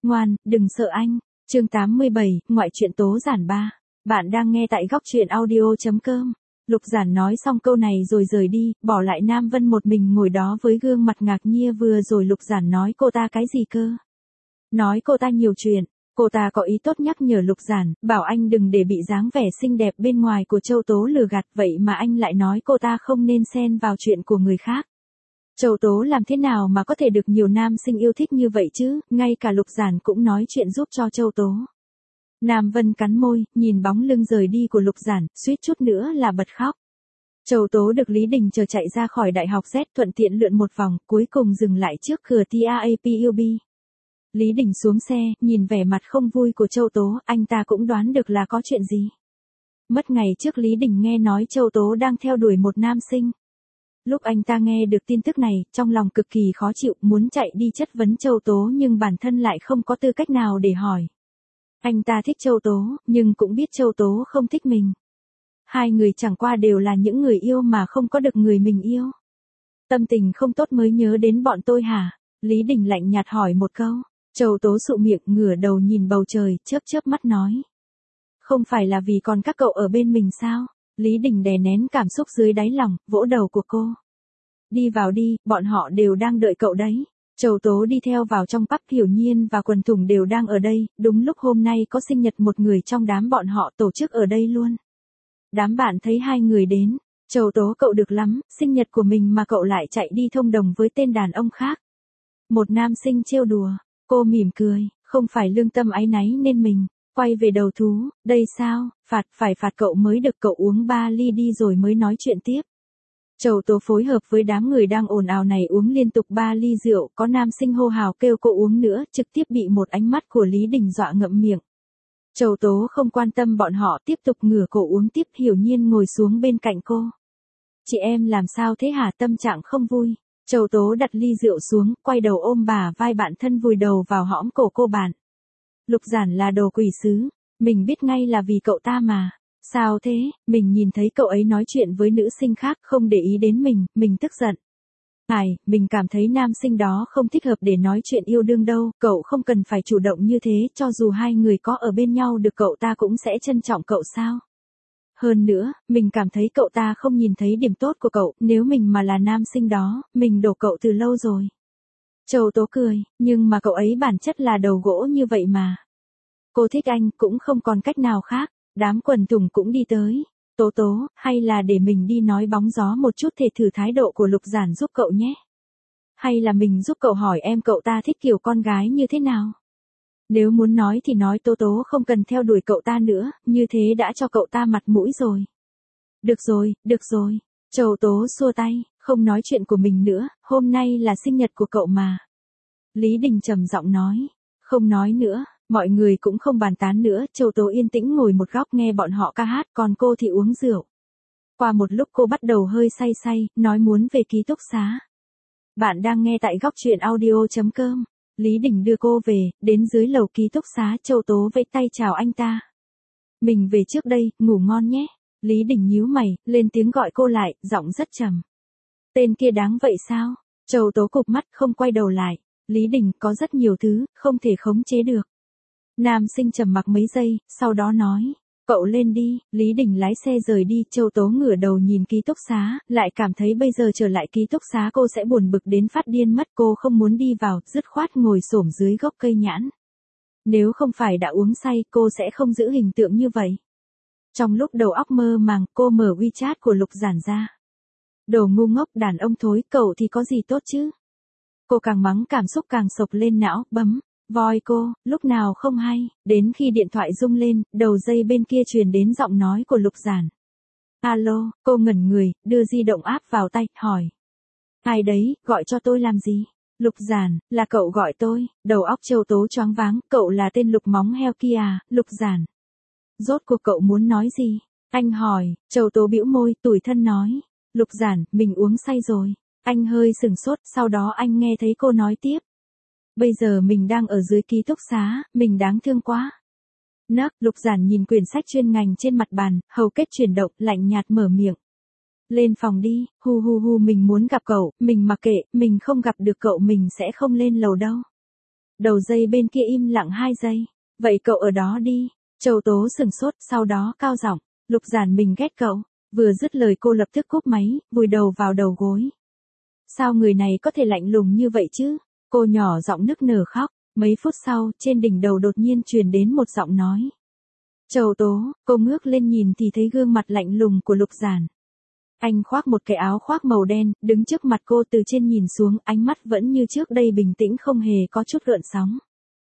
Ngoan, đừng sợ anh. Chương 87, ngoại truyện tố giản 3. Bạn đang nghe tại góc truyện audio.com. Lục Giản nói xong câu này rồi rời đi, bỏ lại Nam Vân một mình ngồi đó với gương mặt ngạc nhiên. Vừa rồi Lục Giản nói cô ta cái gì cơ? Nói cô ta nhiều chuyện. Cô ta có ý tốt nhắc nhở Lục Giản, bảo anh đừng để bị dáng vẻ xinh đẹp bên ngoài của Châu Tố lừa gạt, vậy mà anh lại nói cô ta không nên xen vào chuyện của người khác. Châu Tố làm thế nào mà có thể được nhiều nam sinh yêu thích như vậy chứ, ngay cả Lục Giản cũng nói chuyện giúp cho Châu Tố. Nam Vân cắn môi, nhìn bóng lưng rời đi của Lục Giản, suýt chút nữa là bật khóc. Châu Tố được Lý Đình chờ chạy ra khỏi đại học Z, thuận tiện lượn một vòng, cuối cùng dừng lại trước cửa TAAPUB. Lý Đình xuống xe, nhìn vẻ mặt không vui của Châu Tố, anh ta cũng đoán được là có chuyện gì. Mất ngày trước Lý Đình nghe nói Châu Tố đang theo đuổi một nam sinh. Lúc anh ta nghe được tin tức này, trong lòng cực kỳ khó chịu, muốn chạy đi chất vấn Châu Tố nhưng bản thân lại không có tư cách nào để hỏi. Anh ta thích Châu Tố, nhưng cũng biết Châu Tố không thích mình. Hai người chẳng qua đều là những người yêu mà không có được người mình yêu. Tâm tình không tốt mới nhớ đến bọn tôi hả? Lý Đình lạnh nhạt hỏi một câu. Châu Tố sụ miệng, ngửa đầu nhìn bầu trời, chớp mắt nói. Không phải là vì còn các cậu ở bên mình sao? Lý Đình đè nén cảm xúc dưới đáy lòng, vỗ đầu của cô. Đi vào đi, bọn họ đều đang đợi cậu đấy. Châu Tố đi theo vào trong pub, Hiểu Nhiên và Quần Thủng đều đang ở đây, đúng lúc hôm nay có sinh nhật một người trong đám bọn họ tổ chức ở đây luôn. Đám bạn thấy hai người đến, Châu Tố cậu được lắm, sinh nhật của mình mà cậu lại chạy đi thông đồng với tên đàn ông khác. Một nam sinh trêu đùa, cô mỉm cười, không phải lương tâm áy náy nên mình quay về đầu thú, đây sao, phải phạt cậu mới được, cậu uống 3 ly đi rồi mới nói chuyện tiếp. Châu Tố phối hợp với đám người đang ồn ào này uống liên tục 3 ly rượu, có nam sinh hô hào kêu cô uống nữa, trực tiếp bị một ánh mắt của Lý Đình dọa ngậm miệng. Châu Tố không quan tâm bọn họ, tiếp tục ngửa cổ uống tiếp. Hiểu Nhiên ngồi xuống bên cạnh cô. Chị em làm sao thế hả, tâm trạng không vui. Châu Tố đặt ly rượu xuống, quay đầu ôm bà vai bạn thân, vùi đầu vào hõm cổ cô bạn. Lục Giản là đồ quỷ sứ, mình biết ngay là vì cậu ta mà. Sao thế, mình nhìn thấy cậu ấy nói chuyện với nữ sinh khác, không để ý đến mình tức giận. Mình cảm thấy nam sinh đó không thích hợp để nói chuyện yêu đương đâu, cậu không cần phải chủ động như thế, cho dù hai người có ở bên nhau được cậu ta cũng sẽ trân trọng cậu sao. Hơn nữa, mình cảm thấy cậu ta không nhìn thấy điểm tốt của cậu, nếu mình mà là nam sinh đó, mình đổ cậu từ lâu rồi. Châu Tố cười, nhưng mà cậu ấy bản chất là đầu gỗ như vậy mà. Cô thích anh cũng không còn cách nào khác. Đám Quần Thủng cũng đi tới. Tố, hay là để mình đi nói bóng gió một chút thể thử thái độ của Lục Giản giúp cậu nhé. Hay là mình giúp cậu hỏi em cậu ta thích kiểu con gái như thế nào. Nếu muốn nói thì nói, Tố không cần theo đuổi cậu ta nữa, như thế đã cho cậu ta mặt mũi rồi. Được rồi. Châu Tố xua tay, không nói chuyện của mình nữa, hôm nay là sinh nhật của cậu mà. Lý Đình trầm giọng nói, không nói nữa. Mọi người cũng không bàn tán nữa, Châu Tố yên tĩnh ngồi một góc nghe bọn họ ca hát, còn cô thì uống rượu. Qua một lúc cô bắt đầu hơi say, nói muốn về ký túc xá. Bạn đang nghe tại góc truyện audio.com. Lý Đình đưa cô về, đến dưới lầu ký túc xá, Châu Tố vẫy tay chào anh ta. Mình về trước đây, ngủ ngon nhé. Lý Đình nhíu mày, lên tiếng gọi cô lại, giọng rất trầm. Tên kia đáng vậy sao? Châu Tố cụp mắt không quay đầu lại. Lý Đình có rất nhiều thứ, không thể khống chế được. Nam sinh trầm mặc mấy giây, sau đó nói, cậu lên đi. Lý Đình lái xe rời đi. Châu Tố ngửa đầu nhìn ký túc xá, lại cảm thấy bây giờ trở lại ký túc xá cô sẽ buồn bực đến phát điên mất, cô không muốn đi vào, dứt khoát ngồi xổm dưới gốc cây nhãn. Nếu không phải đã uống say, cô sẽ không giữ hình tượng như vậy. Trong lúc đầu óc mơ màng, cô mở WeChat của Lục Giản ra. Đồ ngu ngốc, đàn ông thối, cậu thì có gì tốt chứ? Cô càng mắng cảm xúc càng sộc lên não, bấm voi cô, lúc nào không hay, đến khi điện thoại rung lên, đầu dây bên kia truyền đến giọng nói của Lục Giản. Alo, cô ngẩn người, đưa di động áp vào tay, hỏi. Ai đấy, gọi cho tôi làm gì? Lục Giản, là cậu gọi tôi. Đầu óc Châu Tố choáng váng, cậu là tên Lục móng heo kia à? Lục Giản. Rốt cuộc cậu muốn nói gì? Anh hỏi. Châu Tố bĩu môi, tủi thân nói. Lục Giản, mình uống say rồi. Anh hơi sừng sốt, sau đó anh nghe thấy cô nói tiếp. Bây giờ mình đang ở dưới ký túc xá, mình đáng thương quá. Lục Giản nhìn quyển sách chuyên ngành trên mặt bàn, hầu kết chuyển động, lạnh nhạt mở miệng. Lên phòng đi, mình muốn gặp cậu, mình mặc kệ, mình không gặp được cậu mình sẽ không lên lầu đâu. Đầu dây bên kia im lặng 2 giây. Vậy cậu ở đó đi. Châu Tố sừng sốt, sau đó cao giọng, Lục Giản mình ghét cậu. Vừa dứt lời cô lập tức cúp máy, vùi đầu vào đầu gối. Sao người này có thể lạnh lùng như vậy chứ? Cô nhỏ giọng nức nở khóc. Mấy phút sau, trên đỉnh đầu đột nhiên truyền đến một giọng nói. Châu Tố, cô ngước lên nhìn thì thấy gương mặt lạnh lùng của Lục Giản. Anh khoác một cái áo khoác màu đen, đứng trước mặt cô từ trên nhìn xuống, ánh mắt vẫn như trước đây bình tĩnh không hề có chút gợn sóng.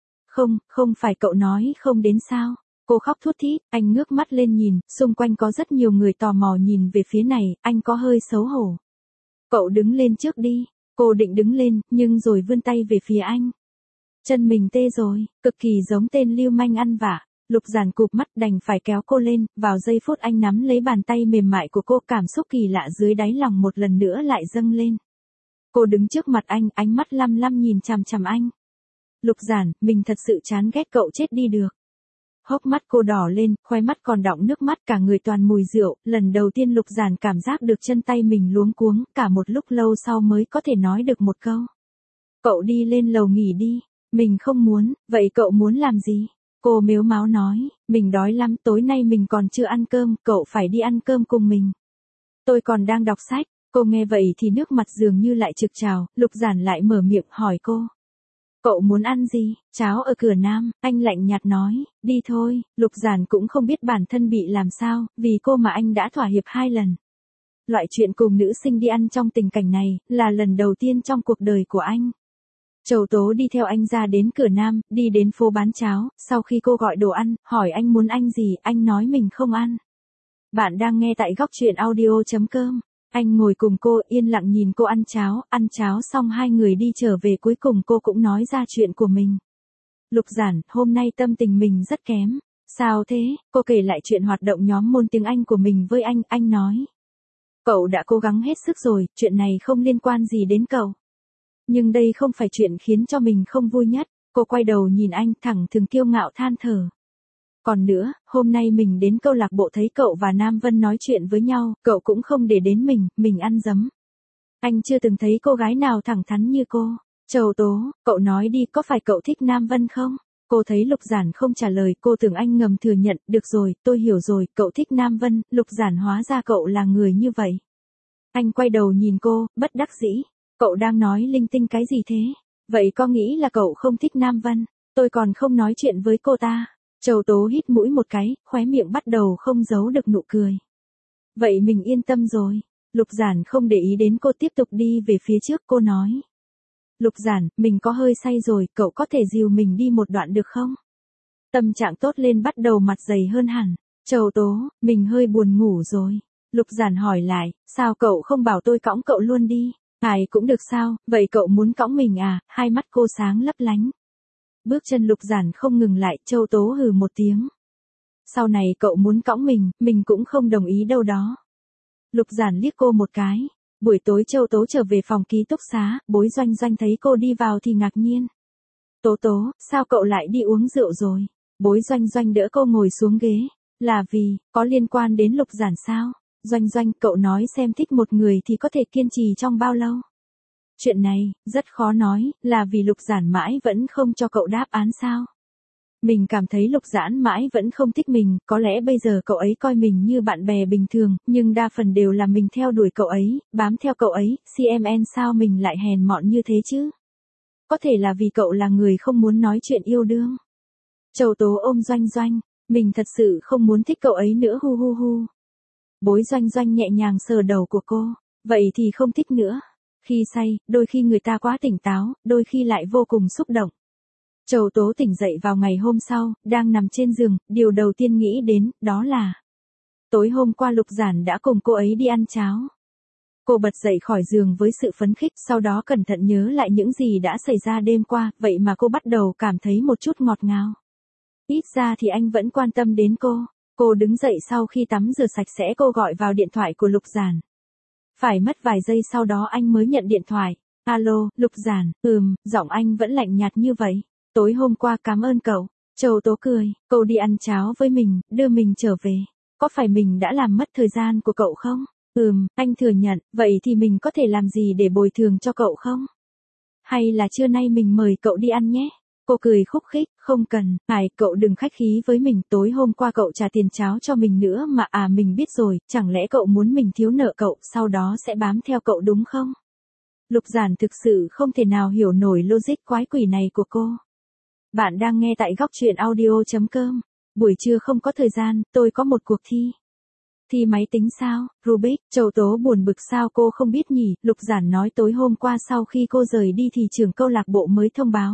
Không phải cậu nói không đến sao? Cô khóc thút thít, anh ngước mắt lên nhìn, xung quanh có rất nhiều người tò mò nhìn về phía này, anh có hơi xấu hổ. Cậu đứng lên trước đi. Cô định đứng lên, nhưng rồi vươn tay về phía anh. Chân mình tê rồi, cực kỳ giống tên lưu manh ăn vạ. Lục Giản cụp mắt đành phải kéo cô lên, vào giây phút anh nắm lấy bàn tay mềm mại của cô, cảm xúc kỳ lạ dưới đáy lòng một lần nữa lại dâng lên. Cô đứng trước mặt anh, ánh mắt lăm lăm nhìn chằm chằm anh. Lục Giản, mình thật sự chán ghét cậu chết đi được. Hốc mắt cô đỏ lên, khóe mắt còn đọng nước mắt, cả người toàn mùi rượu, lần đầu tiên Lục Giản cảm giác được chân tay mình luống cuống, cả một lúc lâu sau mới có thể nói được một câu. Cậu đi lên lầu nghỉ đi, mình không muốn, vậy cậu muốn làm gì? Cô mếu máo nói, mình đói lắm, tối nay mình còn chưa ăn cơm, cậu phải đi ăn cơm cùng mình. Tôi còn đang đọc sách. Cô nghe vậy thì nước mặt dường như lại trực trào, Lục Giản lại mở miệng hỏi cô. Cậu muốn ăn gì? Cháo ở cửa Nam, anh lạnh nhạt nói, đi thôi. Lục Giản cũng không biết bản thân bị làm sao, vì cô mà anh đã thỏa hiệp 2 lần. Loại chuyện cùng nữ sinh đi ăn trong tình cảnh này, là lần đầu tiên trong cuộc đời của anh. Châu Tố đi theo anh ra đến cửa Nam, đi đến phố bán cháo, sau khi cô gọi đồ ăn, hỏi anh muốn ăn gì, anh nói mình không ăn. Bạn đang nghe tại góc truyện audio.com. Anh ngồi cùng cô yên lặng nhìn cô ăn cháo xong hai người đi trở về, cuối cùng cô cũng nói ra chuyện của mình. Lục Giản, hôm nay tâm tình mình rất kém. Sao thế? Cô kể lại chuyện hoạt động nhóm môn tiếng Anh của mình với anh nói. Cậu đã cố gắng hết sức rồi, chuyện này không liên quan gì đến cậu. Nhưng đây không phải chuyện khiến cho mình không vui nhất. Cô quay đầu nhìn anh thẳng thừng kiêu ngạo than thở. Còn nữa, hôm nay mình đến câu lạc bộ thấy cậu và Nam Vân nói chuyện với nhau, cậu cũng không để đến mình ăn dấm. Anh chưa từng thấy cô gái nào thẳng thắn như cô. Châu Tố, cậu nói đi, có phải cậu thích Nam Vân không? Cô thấy Lục Giản không trả lời, cô tưởng anh ngầm thừa nhận, được rồi, tôi hiểu rồi, cậu thích Nam Vân. Lục Giản, hóa ra cậu là người như vậy. Anh quay đầu nhìn cô, bất đắc dĩ. Cậu đang nói linh tinh cái gì thế? Vậy có nghĩ là cậu không thích Nam Vân? Tôi còn không nói chuyện với cô ta. Châu Tố hít mũi một cái, khóe miệng bắt đầu không giấu được nụ cười. Vậy mình yên tâm rồi. Lục Giản không để ý đến cô, tiếp tục đi về phía trước. Cô nói. Lục Giản, mình có hơi say rồi, cậu có thể dìu mình đi một đoạn được không? Tâm trạng tốt lên, bắt đầu mặt dày hơn hẳn. Châu Tố, mình hơi buồn ngủ rồi. Lục Giản hỏi lại, sao cậu không bảo tôi cõng cậu luôn đi? Ai cũng được sao, vậy cậu muốn cõng mình à? Hai mắt cô sáng lấp lánh. Bước chân Lục Giản không ngừng lại, Châu Tố hừ một tiếng. Sau này cậu muốn cõng mình cũng không đồng ý đâu đó. Lục Giản liếc cô một cái. Buổi tối Châu Tố trở về phòng ký túc xá, Bối Doanh Doanh thấy cô đi vào thì ngạc nhiên. Tố Tố, sao cậu lại đi uống rượu rồi? Bối Doanh Doanh đỡ cô ngồi xuống ghế. Là vì, có liên quan đến Lục Giản sao? Doanh Doanh, cậu nói xem, thích một người thì có thể kiên trì trong bao lâu? Chuyện này, rất khó nói, là vì Lục Giản mãi vẫn không cho cậu đáp án sao? Mình cảm thấy Lục Giản mãi vẫn không thích mình, có lẽ bây giờ cậu ấy coi mình như bạn bè bình thường, nhưng đa phần đều là mình theo đuổi cậu ấy, bám theo cậu ấy, CMN sao mình lại hèn mọn như thế chứ? Có thể là vì cậu là người không muốn nói chuyện yêu đương. Châu Tố ôm Doanh Doanh, mình thật sự không muốn thích cậu ấy nữa, hu hu hu. Bối Doanh Doanh nhẹ nhàng sờ đầu của cô, vậy thì không thích nữa. Khi say, đôi khi người ta quá tỉnh táo, đôi khi lại vô cùng xúc động. Châu Tố tỉnh dậy vào ngày hôm sau, đang nằm trên giường, điều đầu tiên nghĩ đến, đó là tối hôm qua Lục Giản đã cùng cô ấy đi ăn cháo. Cô bật dậy khỏi giường với sự phấn khích, sau đó cẩn thận nhớ lại những gì đã xảy ra đêm qua, vậy mà cô bắt đầu cảm thấy một chút ngọt ngào. Ít ra thì anh vẫn quan tâm đến cô. Cô đứng dậy sau khi tắm rửa sạch sẽ, cô gọi vào điện thoại của Lục Giản. Phải mất vài giây sau đó anh mới nhận điện thoại. Alo, Lục Giản, giọng anh vẫn lạnh nhạt như vậy. Tối hôm qua cảm ơn cậu. Châu Tố cười, cậu đi ăn cháo với mình, đưa mình trở về. Có phải mình đã làm mất thời gian của cậu không? Anh thừa nhận, vậy thì mình có thể làm gì để bồi thường cho cậu không? Hay là trưa nay mình mời cậu đi ăn nhé? Cô cười khúc khích, không cần, cậu đừng khách khí với mình, tối hôm qua cậu trả tiền cháo cho mình nữa mà mình biết rồi, chẳng lẽ cậu muốn mình thiếu nợ cậu, sau đó sẽ bám theo cậu đúng không? Lục Giản thực sự không thể nào hiểu nổi logic quái quỷ này của cô. Bạn đang nghe tại góc truyện audio.com. Buổi trưa không có thời gian, tôi có một cuộc thi. Thi máy tính sao, Rubik, Châu Tố buồn bực sao cô không biết nhỉ, Lục Giản nói tối hôm qua sau khi cô rời đi thì trưởng câu lạc bộ mới thông báo.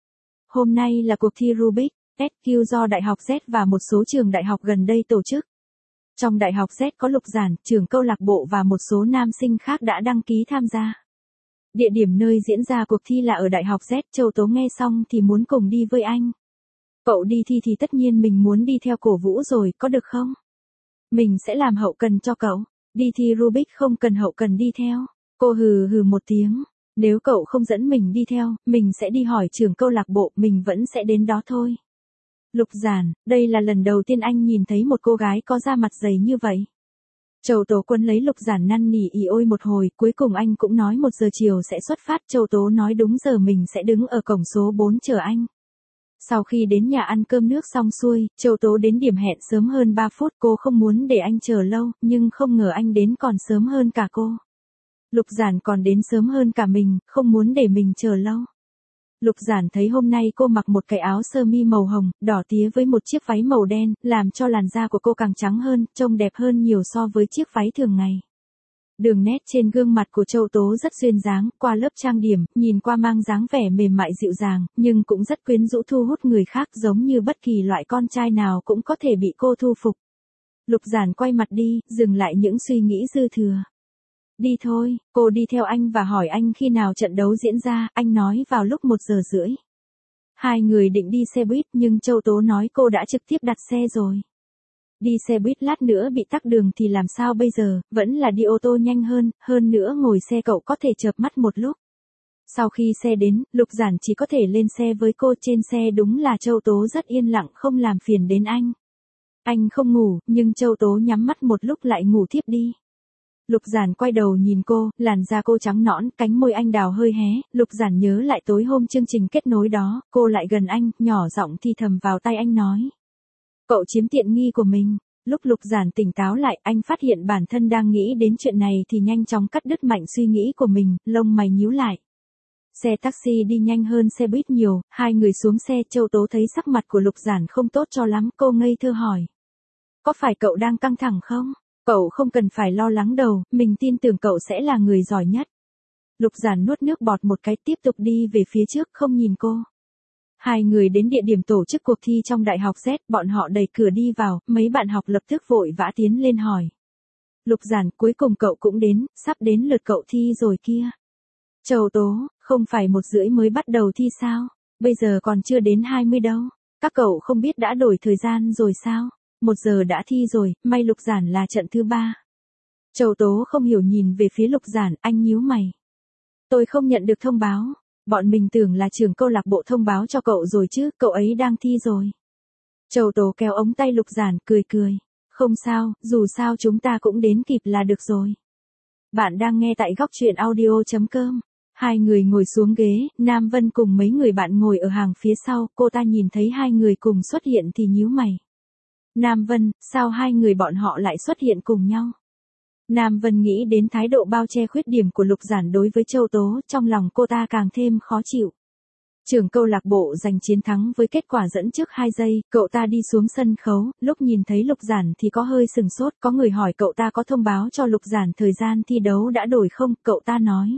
Hôm nay là cuộc thi Rubik, SQ do Đại học Z và một số trường đại học gần đây tổ chức. Trong Đại học Z có Lục Giản, trưởng câu lạc bộ và một số nam sinh khác đã đăng ký tham gia. Địa điểm nơi diễn ra cuộc thi là ở Đại học Z, Châu Tố nghe xong thì muốn cùng đi với anh. Cậu đi thi thì tất nhiên mình muốn đi theo cổ vũ rồi, có được không? Mình sẽ làm hậu cần cho cậu. Đi thi Rubik không cần hậu cần đi theo. Cô hừ hừ một tiếng. Nếu cậu không dẫn mình đi theo, mình sẽ đi hỏi trưởng câu lạc bộ, mình vẫn sẽ đến đó thôi. Lục Giản, đây là lần đầu tiên anh nhìn thấy một cô gái có da mặt dày như vậy. Châu Tố Quân lấy Lục Giản năn nỉ ỉ ôi một hồi, cuối cùng anh cũng nói 1 giờ chiều sẽ xuất phát. Châu Tố nói đúng giờ mình sẽ đứng ở cổng số 4 chờ anh. Sau khi đến nhà ăn cơm nước xong xuôi, Châu Tố đến điểm hẹn sớm hơn 3 phút, cô không muốn để anh chờ lâu, nhưng không ngờ anh đến còn sớm hơn cả cô. Lục Giản còn đến sớm hơn cả mình, không muốn để mình chờ lâu. Lục Giản thấy hôm nay cô mặc một cái áo sơ mi màu hồng, đỏ tía với một chiếc váy màu đen, làm cho làn da của cô càng trắng hơn, trông đẹp hơn nhiều so với chiếc váy thường ngày. Đường nét trên gương mặt của Châu Tố rất duyên dáng, qua lớp trang điểm, nhìn qua mang dáng vẻ mềm mại dịu dàng, nhưng cũng rất quyến rũ thu hút người khác giống như bất kỳ loại con trai nào cũng có thể bị cô thu phục. Lục Giản quay mặt đi, dừng lại những suy nghĩ dư thừa. Đi thôi, cô đi theo anh và hỏi anh khi nào trận đấu diễn ra, anh nói vào lúc 1 giờ rưỡi. Hai người định đi xe buýt nhưng Châu Tố nói cô đã trực tiếp đặt xe rồi. Đi xe buýt lát nữa bị tắc đường thì làm sao bây giờ, vẫn là đi ô tô nhanh hơn nữa ngồi xe cậu có thể chợp mắt một lúc. Sau khi xe đến, Lục Giản chỉ có thể lên xe với cô, trên xe đúng là Châu Tố rất yên lặng không làm phiền đến anh. Anh không ngủ, nhưng Châu Tố nhắm mắt một lúc lại ngủ thiếp đi. Lục Giản quay đầu nhìn cô, làn da cô trắng nõn, cánh môi anh đào hơi hé, Lục Giản nhớ lại tối hôm chương trình kết nối đó, cô lại gần anh, nhỏ giọng thì thầm vào tai anh nói. Cậu chiếm tiện nghi của mình. Lúc Lục Giản tỉnh táo lại, anh phát hiện bản thân đang nghĩ đến chuyện này thì nhanh chóng cắt đứt mạnh suy nghĩ của mình, lông mày nhíu lại. Xe taxi đi nhanh hơn xe buýt nhiều, hai người xuống xe, Châu Tố thấy sắc mặt của Lục Giản không tốt cho lắm, cô ngây thơ hỏi. Có phải cậu đang căng thẳng không? Cậu không cần phải lo lắng đâu, mình tin tưởng cậu sẽ là người giỏi nhất. Lục Giản nuốt nước bọt một cái, tiếp tục đi về phía trước không nhìn cô. Hai người đến địa điểm tổ chức cuộc thi trong Đại học Z, bọn họ đẩy cửa đi vào, mấy bạn học lập tức vội vã tiến lên hỏi. Lục Giản, cuối cùng cậu cũng đến, sắp đến lượt cậu thi rồi kia. Châu Tố, không phải 1 rưỡi mới bắt đầu thi sao? Bây giờ còn chưa đến 20 đâu. Các cậu không biết đã đổi thời gian rồi sao? 1 giờ đã thi rồi, may Lục Giản là trận thứ 3. Châu Tố không hiểu nhìn về phía Lục Giản, anh nhíu mày. Tôi không nhận được thông báo. Bọn mình tưởng là trưởng câu lạc bộ thông báo cho cậu rồi chứ, cậu ấy đang thi rồi. Châu Tố kéo ống tay Lục Giản, cười. Không sao, dù sao chúng ta cũng đến kịp là được rồi. Bạn đang nghe tại góc truyện audio.com. Hai người ngồi xuống ghế, Nam Vân cùng mấy người bạn ngồi ở hàng phía sau, cô ta nhìn thấy hai người cùng xuất hiện thì nhíu mày. Nam Vân, sao hai người bọn họ lại xuất hiện cùng nhau? Nam Vân nghĩ đến thái độ bao che khuyết điểm của Lục Giản đối với Châu Tố, trong lòng cô ta càng thêm khó chịu. Trưởng câu lạc bộ giành chiến thắng với kết quả dẫn trước 2 giây, cậu ta đi xuống sân khấu, lúc nhìn thấy Lục Giản thì có hơi sừng sốt, có người hỏi cậu ta có thông báo cho Lục Giản thời gian thi đấu đã đổi không, cậu ta nói.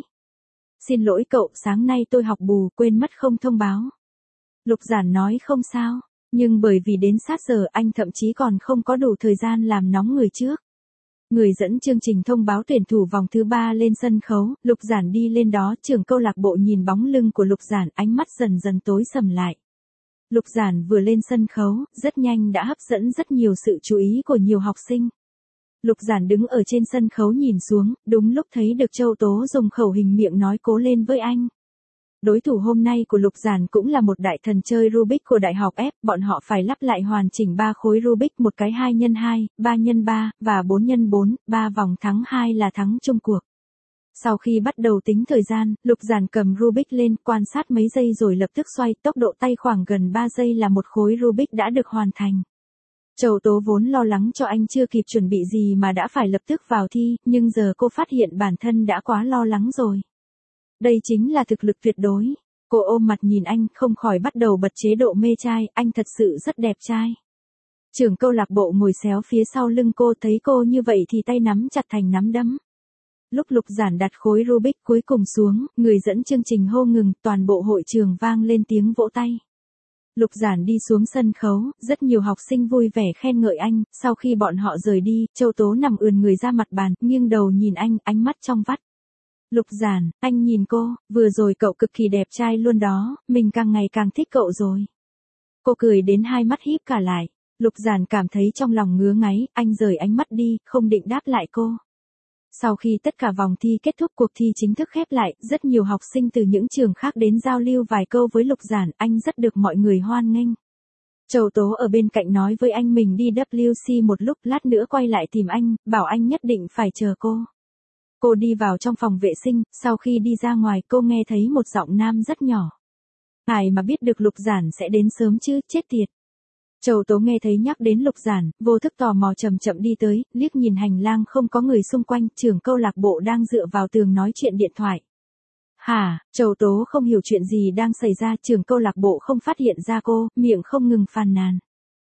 Xin lỗi cậu, sáng nay tôi học bù, quên mất không thông báo. Lục Giản nói không sao, nhưng bởi vì đến sát giờ anh thậm chí còn không có đủ thời gian làm nóng người trước. Người dẫn chương trình thông báo tuyển thủ vòng thứ 3 lên sân khấu, Lục Giản đi lên đó, trưởng câu lạc bộ nhìn bóng lưng của Lục Giản, ánh mắt dần dần tối sầm lại. Lục Giản vừa lên sân khấu, rất nhanh đã hấp dẫn rất nhiều sự chú ý của nhiều học sinh. Lục Giản đứng ở trên sân khấu nhìn xuống, đúng lúc thấy được Châu Tố dùng khẩu hình miệng nói cố lên với anh. Đối thủ hôm nay của Lục Giản cũng là một đại thần chơi Rubik của Đại học F, bọn họ phải lắp lại hoàn chỉnh 3 khối Rubik, một cái 2x2, 3x3 và 4x4, 3 vòng thắng 2 là thắng chung cuộc. Sau khi bắt đầu tính thời gian, Lục Giản cầm Rubik lên, quan sát mấy giây rồi lập tức xoay, tốc độ tay khoảng gần 3 giây là một khối Rubik đã được hoàn thành. Châu Tố vốn lo lắng cho anh chưa kịp chuẩn bị gì mà đã phải lập tức vào thi, nhưng giờ cô phát hiện bản thân đã quá lo lắng rồi. Đây chính là thực lực tuyệt đối. Cô ôm mặt nhìn anh, không khỏi bắt đầu bật chế độ mê trai, anh thật sự rất đẹp trai. Trưởng câu lạc bộ ngồi xéo phía sau lưng cô, thấy cô như vậy thì tay nắm chặt thành nắm đấm. Lúc Lục Giản đặt khối Rubik cuối cùng xuống, người dẫn chương trình hô ngừng, toàn bộ hội trường vang lên tiếng vỗ tay. Lục Giản đi xuống sân khấu, rất nhiều học sinh vui vẻ khen ngợi anh, sau khi bọn họ rời đi, Châu Tố nằm ườn người ra mặt bàn, nghiêng đầu nhìn anh, ánh mắt trong vắt. Lục Giản, anh nhìn cô, vừa rồi cậu cực kỳ đẹp trai luôn đó, mình càng ngày càng thích cậu rồi. Cô cười đến hai mắt híp cả lại. Lục Giản cảm thấy trong lòng ngứa ngáy, anh rời ánh mắt đi, không định đáp lại cô. Sau khi tất cả vòng thi kết thúc, cuộc thi chính thức khép lại, rất nhiều học sinh từ những trường khác đến giao lưu vài câu với Lục Giản, anh rất được mọi người hoan nghênh. Châu Tố ở bên cạnh nói với anh mình đi WC một lúc, lát nữa quay lại tìm anh, bảo anh nhất định phải chờ cô. Cô đi vào trong phòng vệ sinh, sau khi đi ra ngoài cô nghe thấy một giọng nam rất nhỏ. Ai mà biết được Lục Giản sẽ đến sớm chứ, chết tiệt. Châu Tố nghe thấy nhắc đến Lục Giản, vô thức tò mò chậm chậm đi tới, liếc nhìn hành lang không có người xung quanh, trưởng câu lạc bộ đang dựa vào tường nói chuyện điện thoại. Hả, Châu Tố không hiểu chuyện gì đang xảy ra, trưởng câu lạc bộ không phát hiện ra cô, miệng không ngừng phàn nàn.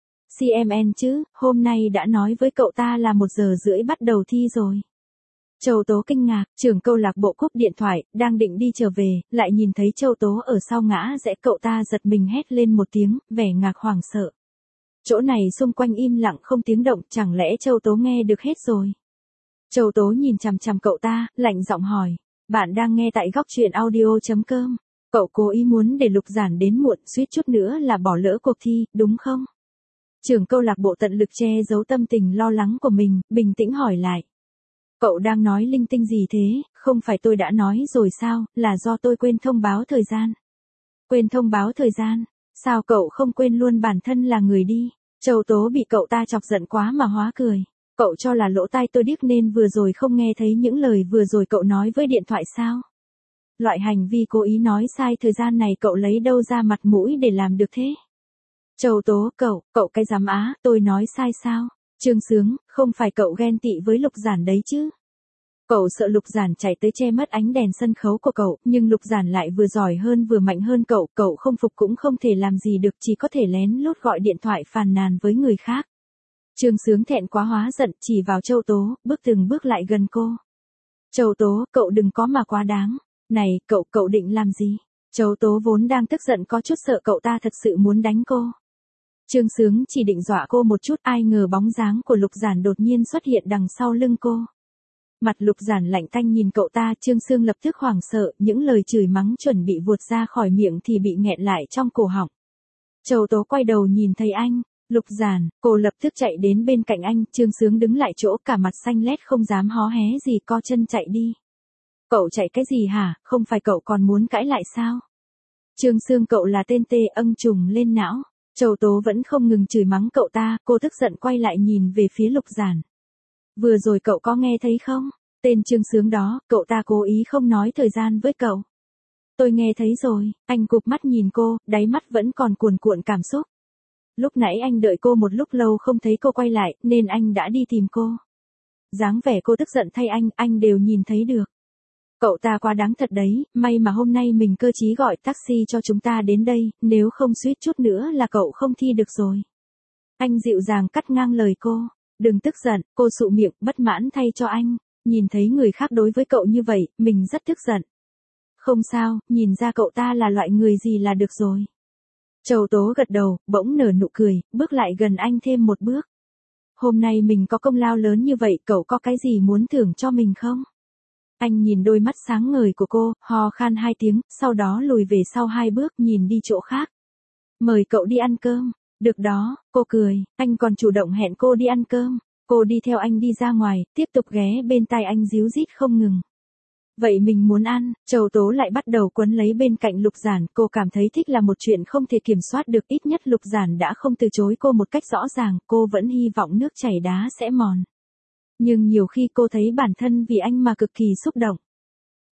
CMN chứ, hôm nay đã nói với cậu ta là 1:30 bắt đầu thi rồi. Châu Tố kinh ngạc, trưởng câu lạc bộ cúp điện thoại, đang định đi trở về, lại nhìn thấy Châu Tố ở sau ngã rẽ, cậu ta giật mình hét lên một tiếng, vẻ ngạc hoảng sợ. Chỗ này xung quanh im lặng không tiếng động, chẳng lẽ Châu Tố nghe được hết rồi? Châu Tố nhìn chằm chằm cậu ta, lạnh giọng hỏi, bạn đang nghe tại góc truyện audio.com. Cậu cố ý muốn để Lục Giản đến muộn, suýt chút nữa là bỏ lỡ cuộc thi, đúng không? Trưởng câu lạc bộ tận lực che giấu tâm tình lo lắng của mình, bình tĩnh hỏi lại. Cậu đang nói linh tinh gì thế, không phải tôi đã nói rồi sao, là do tôi quên thông báo thời gian. Quên thông báo thời gian, sao cậu không quên luôn bản thân là người đi? Châu Tố bị cậu ta chọc giận quá mà hóa cười. Cậu cho là lỗ tai tôi điếc nên vừa rồi không nghe thấy những lời vừa rồi cậu nói với điện thoại sao? Loại hành vi cố ý nói sai thời gian này cậu lấy đâu ra mặt mũi để làm được thế? Châu Tố, cậu cái dám á, tôi nói sai sao? Trương Sướng, không phải cậu ghen tị với Lục Giản đấy chứ? Cậu sợ Lục Giản chạy tới che mất ánh đèn sân khấu của cậu, nhưng Lục Giản lại vừa giỏi hơn vừa mạnh hơn cậu không phục cũng không thể làm gì được, chỉ có thể lén lút gọi điện thoại phàn nàn với người khác. Trương Sướng thẹn quá hóa giận, chỉ vào Châu Tố, bước từng bước lại gần cô. Châu Tố, cậu đừng có mà quá đáng. Này, cậu định làm gì? Châu Tố vốn đang tức giận có chút sợ cậu ta thật sự muốn đánh cô. Trương Sướng chỉ định dọa cô một chút, ai ngờ bóng dáng của Lục Giản đột nhiên xuất hiện đằng sau lưng cô. Mặt Lục Giản lạnh tanh nhìn cậu ta, Trương Sướng lập tức hoảng sợ, những lời chửi mắng chuẩn bị vụt ra khỏi miệng thì bị nghẹn lại trong cổ họng. Châu Tố quay đầu nhìn thấy anh, Lục Giản, cô lập tức chạy đến bên cạnh anh, Trương Sướng đứng lại chỗ cả mặt xanh lét không dám hó hé gì, co chân chạy đi. Cậu chạy cái gì hả, không phải cậu còn muốn cãi lại sao? Trương Sướng, cậu là tên tê âng trùng lên não. Châu Tố vẫn không ngừng chửi mắng cậu ta, cô tức giận quay lại nhìn về phía Lục Giản. Vừa rồi cậu có nghe thấy không? Tên Trương Sướng đó, cậu ta cố ý không nói thời gian với cậu. Tôi nghe thấy rồi, anh cụp mắt nhìn cô, đáy mắt vẫn còn cuồn cuộn cảm xúc. Lúc nãy anh đợi cô một lúc lâu không thấy cô quay lại, nên anh đã đi tìm cô. Dáng vẻ cô tức giận thay anh đều nhìn thấy được. Cậu ta quá đáng thật đấy, may mà hôm nay mình cơ trí gọi taxi cho chúng ta đến đây, nếu không suýt chút nữa là cậu không thi được rồi. Anh dịu dàng cắt ngang lời cô. Đừng tức giận, cô sụ miệng, bất mãn thay cho anh. Nhìn thấy người khác đối với cậu như vậy, mình rất tức giận. Không sao, nhìn ra cậu ta là loại người gì là được rồi. Châu Tố gật đầu, bỗng nở nụ cười, bước lại gần anh thêm một bước. Hôm nay mình có công lao lớn như vậy, cậu có cái gì muốn thưởng cho mình không? Anh nhìn đôi mắt sáng ngời của cô, ho khan 2 tiếng, sau đó lùi về sau 2 bước nhìn đi chỗ khác. Mời cậu đi ăn cơm. Được đó, cô cười, anh còn chủ động hẹn cô đi ăn cơm. Cô đi theo anh đi ra ngoài, tiếp tục ghé bên tai anh díu dít không ngừng. Vậy mình muốn ăn, Châu Tố lại bắt đầu quấn lấy bên cạnh Lục Giản, cô cảm thấy thích là một chuyện không thể kiểm soát được, ít nhất Lục Giản đã không từ chối cô một cách rõ ràng, cô vẫn hy vọng nước chảy đá sẽ mòn. Nhưng nhiều khi cô thấy bản thân vì anh mà cực kỳ xúc động.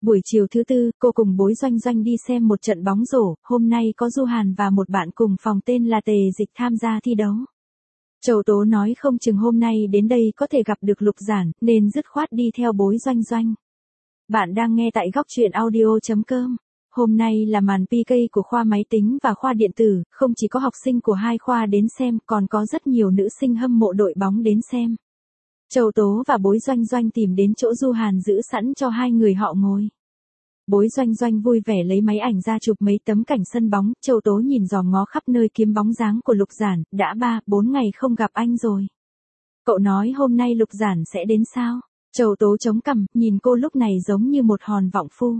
Buổi chiều thứ tư, cô cùng Bối Doanh Doanh đi xem một trận bóng rổ, hôm nay có Du Hàn và một bạn cùng phòng tên là Tề Dịch tham gia thi đấu. Châu Tố nói không chừng hôm nay đến đây có thể gặp được Lục Giản, nên dứt khoát đi theo Bối Doanh Doanh. Bạn đang nghe tại góc truyện audio.com. Hôm nay là màn PK của khoa máy tính và khoa điện tử, không chỉ có học sinh của hai khoa đến xem, còn có rất nhiều nữ sinh hâm mộ đội bóng đến xem. Châu Tố và Bối Doanh Doanh tìm đến chỗ Du Hàn giữ sẵn cho hai người họ ngồi. Bối Doanh Doanh vui vẻ lấy máy ảnh ra chụp mấy tấm cảnh sân bóng, Châu Tố nhìn dòm ngó khắp nơi kiếm bóng dáng của Lục Giản, đã 3-4 ngày không gặp anh rồi. Cậu nói hôm nay Lục Giản sẽ đến sao? Châu Tố chống cằm, nhìn cô lúc này giống như một hòn vọng phu.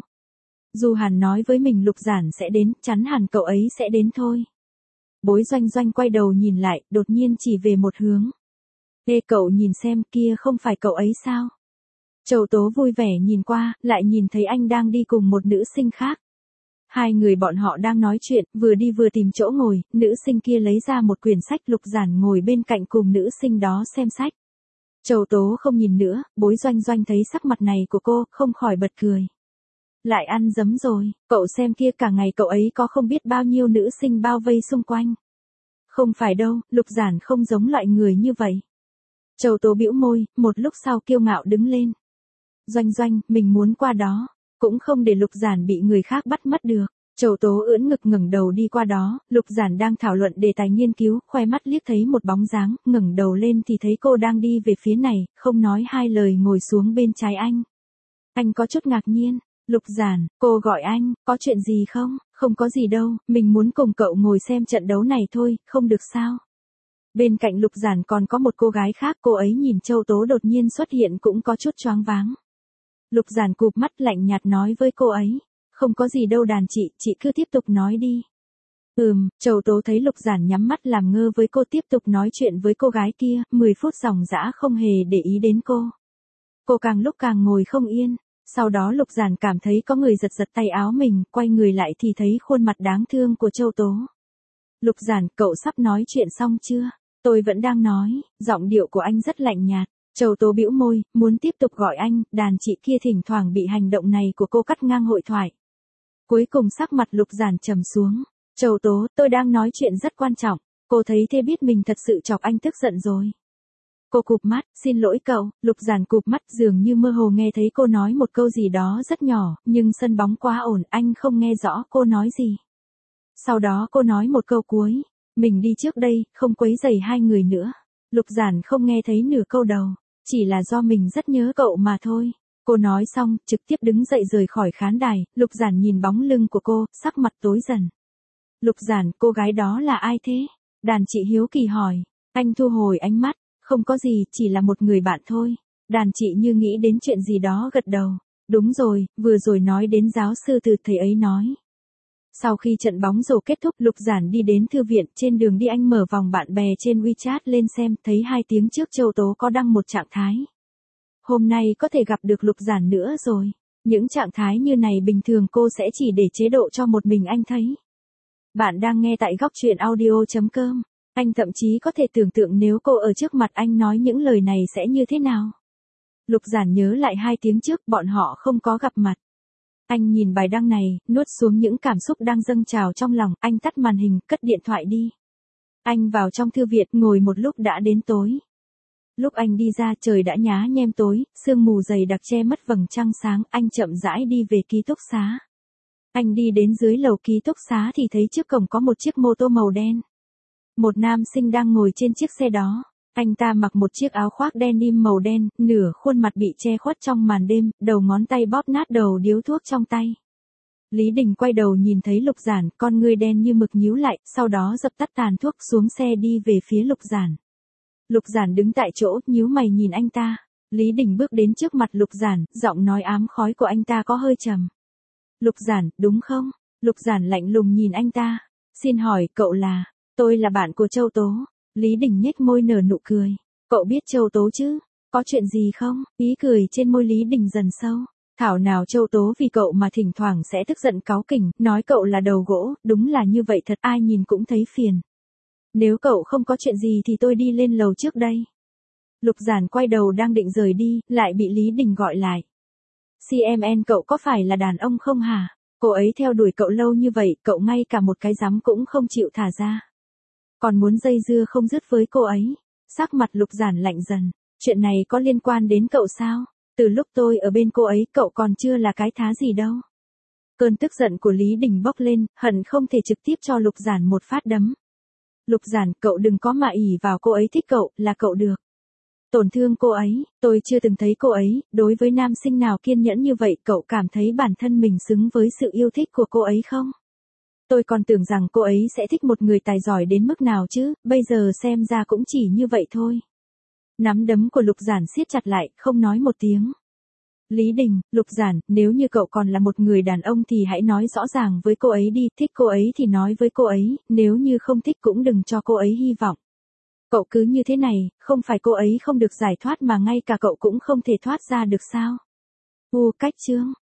Du Hàn nói với mình Lục Giản sẽ đến, chắn hẳn cậu ấy sẽ đến thôi. Bối Doanh Doanh quay đầu nhìn lại, đột nhiên chỉ về một hướng. Ê cậu nhìn xem, kia không phải cậu ấy sao? Châu Tố vui vẻ nhìn qua, lại nhìn thấy anh đang đi cùng một nữ sinh khác. Hai người bọn họ đang nói chuyện, vừa đi vừa tìm chỗ ngồi, nữ sinh kia lấy ra một quyển sách, Lục Giản ngồi bên cạnh cùng nữ sinh đó xem sách. Châu Tố không nhìn nữa, Bối Doanh Doanh thấy sắc mặt này của cô, không khỏi bật cười. Lại ăn dấm rồi, cậu xem kia cả ngày cậu ấy có không biết bao nhiêu nữ sinh bao vây xung quanh. Không phải đâu, Lục Giản không giống loại người như vậy. Châu Tố bĩu môi, một lúc sau kiêu ngạo đứng lên. Doanh Doanh, mình muốn qua đó, cũng không để Lục Giản bị người khác bắt mất được. Châu Tố ưỡn ngực ngẩng đầu đi qua đó, Lục Giản đang thảo luận đề tài nghiên cứu, khoe mắt liếc thấy một bóng dáng, ngẩng đầu lên thì thấy cô đang đi về phía này, không nói hai lời ngồi xuống bên trái anh. Anh có chút ngạc nhiên. Lục Giản, cô gọi anh, có chuyện gì không? Không có gì đâu, mình muốn cùng cậu ngồi xem trận đấu này thôi, không được sao? Bên cạnh Lục Giản còn có một cô gái khác, cô ấy nhìn Châu Tố đột nhiên xuất hiện cũng có chút choáng váng. Lục Giản cụp mắt lạnh nhạt nói với cô ấy, không có gì đâu đàn chị cứ tiếp tục nói đi. Châu Tố thấy Lục Giản nhắm mắt làm ngơ với cô tiếp tục nói chuyện với cô gái kia, 10 phút ròng rã không hề để ý đến cô. Cô càng lúc càng ngồi không yên. Sau đó Lục Giản cảm thấy có người giật giật tay áo mình, quay người lại thì thấy khuôn mặt đáng thương của Châu Tố. Lục Giản, cậu sắp nói chuyện xong chưa? Tôi vẫn đang nói, giọng điệu của anh rất lạnh nhạt. Châu Tố bĩu môi, muốn tiếp tục gọi anh, đàn chị kia thỉnh thoảng bị hành động này của cô cắt ngang hội thoại. Cuối cùng sắc mặt Lục Giản trầm xuống. Châu Tố, tôi đang nói chuyện rất quan trọng. Cô thấy thế biết mình thật sự chọc anh tức giận rồi. Cô cụp mắt, xin lỗi cậu, Lục Giản cụp mắt dường như mơ hồ nghe thấy cô nói một câu gì đó rất nhỏ, nhưng sân bóng quá ổn, anh không nghe rõ cô nói gì. Sau đó cô nói một câu cuối, mình đi trước đây, không quấy rầy hai người nữa. Lục Giản không nghe thấy nửa câu đầu, chỉ là do mình rất nhớ cậu mà thôi. Cô nói xong, trực tiếp đứng dậy rời khỏi khán đài, Lục Giản nhìn bóng lưng của cô, sắc mặt tối dần. Lục Giản, cô gái đó là ai thế? Đàn chị hiếu kỳ hỏi, anh thu hồi ánh mắt. Không có gì, chỉ là một người bạn thôi. Đàn chị như nghĩ đến chuyện gì đó gật đầu. Đúng rồi, vừa rồi nói đến giáo sư từ thầy ấy nói. Sau khi trận bóng rổ kết thúc, Lục Giản đi đến thư viện, trên đường đi anh mở vòng bạn bè trên WeChat lên xem, thấy 2 tiếng trước Châu Tố có đăng một trạng thái. Hôm nay có thể gặp được Lục Giản nữa rồi. Những trạng thái như này bình thường cô sẽ chỉ để chế độ cho một mình anh thấy. Bạn đang nghe tại góc truyện audio.com. Anh thậm chí có thể tưởng tượng nếu cô ở trước mặt anh nói những lời này sẽ như thế nào. Lục Giản nhớ lại 2 tiếng trước bọn họ không có gặp mặt. Anh nhìn bài đăng này, nuốt xuống những cảm xúc đang dâng trào trong lòng, anh tắt màn hình, cất điện thoại đi. Anh vào trong thư viện, ngồi một lúc đã đến tối. Lúc anh đi ra trời đã nhá nhem tối, sương mù dày đặc che mất vầng trăng sáng, anh chậm rãi đi về ký túc xá. Anh đi đến dưới lầu ký túc xá thì thấy trước cổng có một chiếc mô tô màu đen. Một nam sinh đang ngồi trên chiếc xe đó. Anh ta mặc một chiếc áo khoác denim màu đen, nửa khuôn mặt bị che khuất trong màn đêm, đầu ngón tay bóp nát đầu điếu thuốc trong tay. Lý Đình quay đầu nhìn thấy Lục Giản, con ngươi đen như mực nhíu lại, sau đó dập tắt tàn thuốc xuống xe đi về phía Lục Giản. Lục Giản đứng tại chỗ, nhíu mày nhìn anh ta. Lý Đình bước đến trước mặt Lục Giản, giọng nói ám khói của anh ta có hơi trầm. Lục Giản, đúng không? Lục Giản lạnh lùng nhìn anh ta. Xin hỏi, cậu là... Tôi là bạn của Châu Tố. Lý Đình nhếch môi nở nụ cười. Cậu biết Châu Tố chứ? Có chuyện gì không? Ý cười trên môi Lý Đình dần sâu. Thảo nào Châu Tố vì cậu mà thỉnh thoảng sẽ tức giận cáu kỉnh, nói cậu là đầu gỗ, đúng là như vậy thật, ai nhìn cũng thấy phiền. Nếu cậu không có chuyện gì thì tôi đi lên lầu trước đây. Lục Giản quay đầu đang định rời đi, lại bị Lý Đình gọi lại. CMN cậu có phải là đàn ông không hả? Cô ấy theo đuổi cậu lâu như vậy, cậu ngay cả một cái dám cũng không chịu thả ra. Còn muốn dây dưa không dứt với cô ấy. Sắc mặt Lục Giản lạnh dần. Chuyện này có liên quan đến cậu sao? Từ lúc tôi ở bên cô ấy cậu còn chưa là cái thá gì đâu. Cơn tức giận của Lý Đình bốc lên, hận không thể trực tiếp cho Lục Giản một phát đấm. Lục Giản, cậu đừng có mà ỷ vào cô ấy thích cậu, là cậu được. Tổn thương cô ấy, tôi chưa từng thấy cô ấy, đối với nam sinh nào kiên nhẫn như vậy, cậu cảm thấy bản thân mình xứng với sự yêu thích của cô ấy không? Tôi còn tưởng rằng cô ấy sẽ thích một người tài giỏi đến mức nào chứ, bây giờ xem ra cũng chỉ như vậy thôi. Nắm đấm của Lục Giản siết chặt lại, không nói một tiếng. Lý Đình, Lục Giản, nếu như cậu còn là một người đàn ông thì hãy nói rõ ràng với cô ấy đi, thích cô ấy thì nói với cô ấy, nếu như không thích cũng đừng cho cô ấy hy vọng. Cậu cứ như thế này, không phải cô ấy không được giải thoát mà ngay cả cậu cũng không thể thoát ra được sao? Cách chương